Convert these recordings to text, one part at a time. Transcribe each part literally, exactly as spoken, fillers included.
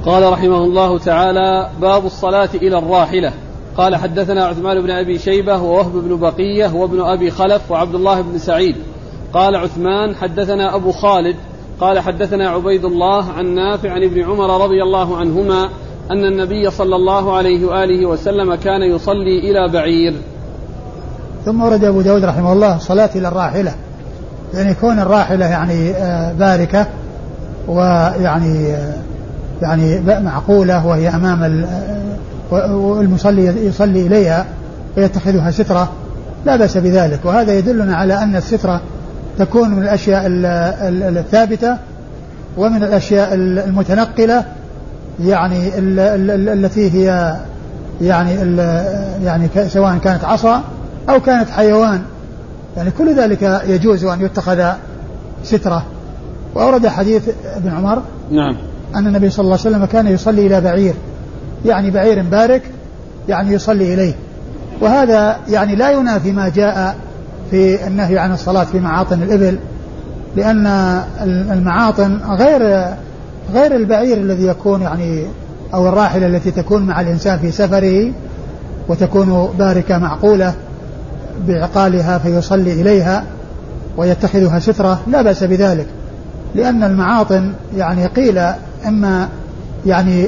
قال رحمه الله تعالى: باب الصلاة إلى الراحلة. قال: حدثنا عثمان بن أبي شيبة ووهب بن بقية وابن أبي خلف وعبد الله بن سعيد. قال عثمان: حدثنا أبو خالد قال: حدثنا عبيد الله عن نافع عن ابن عمر رضي الله عنهما أن النبي صلى الله عليه وآله وسلم كان يصلي إلى بعير. ثم ورد أبو داود رحمه الله صلاة إلى الراحلة، يعني كون الراحلة يعني باركة ويعني يعني معقولة وهي أمام المصلي يصلي إليها ويتخذها سترة لا بأس بذلك. وهذا يدلنا على أن السترة تكون من الأشياء الثابتة ومن الأشياء المتنقلة، يعني التي هي يعني يعني سواء كانت عصا أو كانت حيوان، يعني كل ذلك يجوز أن يتخذ سترة. وأورد حديث ابن عمر نعم أن النبي صلى الله عليه وسلم كان يصلي إلى بعير، يعني بعير بارك يعني يصلي إليه. وهذا يعني لا ينافي ما جاء في النهي عن الصلاة في معاطن الإبل، لأن المعاطن غير غير البعير الذي يكون يعني أو الراحلة التي تكون مع الإنسان في سفره وتكون باركة معقولة بعقالها فيصلي إليها ويتخذها سترة لا بأس بذلك، لأن المعاطن يعني قيل إما يعني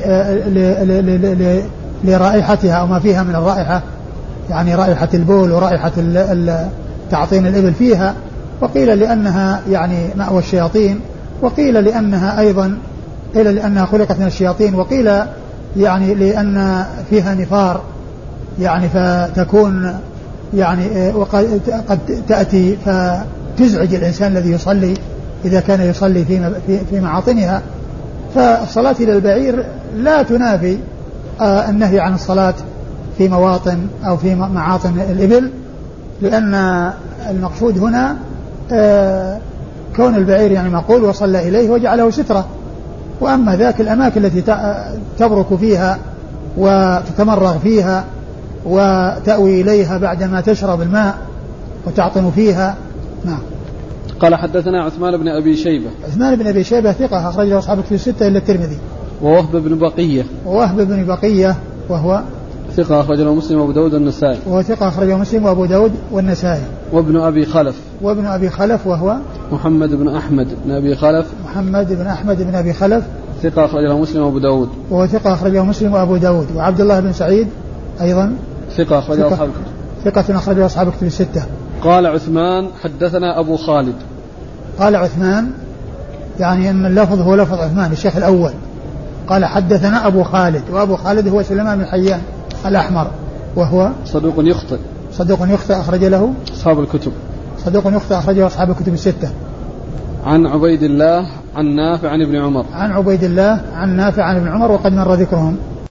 لرائحتها أو ما فيها من الرائحة، يعني رائحة البول ورائحة تعطين الإبل فيها، وقيل لأنها يعني مأوى الشياطين، وقيل لأنها أيضا قيل لأنها خلقت من الشياطين، وقيل يعني لأن فيها نفار يعني فتكون يعني وقد قد تأتي فتزعج الإنسان الذي يصلي إذا كان يصلي في في معاطنها. فالصلاة إلى البعير لا تنافي النهي عن الصلاة في مواطن أو في معاطن الإبل، لأن المقصود هنا كون البعير يعني معقول وصلى إليه وجعله سترة. وأما ذاك الأماكن التي تبرك فيها وتتمرغ فيها وتأوي إليها بعدما تشرب الماء وتعطن فيها. نعم. قال: حدثنا عثمان بن أبي شيبة. عثمان بن أبي شيبة ثقة أخرج له أصحاب الكتب الستة إلا الترمذي. ووهب بن بقية. ووهب بن بقية وهو ثقة أخرج له مسلم وأبو داود والنسائي. وهو ثقة أخرج له مسلم وأبو داود والنسائي. وابن أبي خلف. وابن أبي خلف وهو محمد بن أحمد بن أبي خلف. محمد بن أحمد بن أبي خلف ثقة أخرج له مسلم وأبو داود. وهو ثقة أخرج له مسلم وأبو داود. وعبد الله بن سعيد أيضا ثقة أخرج له أصحاب الكتب. ثقة أخرج له أصحاب الكتب الستة. قال عثمان: حدثنا أبو خالد. قال عثمان يعني أن اللفظ هو لفظ عثمان الشيخ الأول. قال: حدثنا أبو خالد، وأبو خالد هو سليمان بن حيان الأحمر وهو صدوق يخطئ. صدوق يخطئ أخرج له أصحاب الكتب. صدوق يخطئ أخرج له أصحاب الكتب الستة. عن عبيد الله عن نافع عن ابن عمر. عن عبيد الله عن نافع عن ابن عمر وقد مر ذكرهم.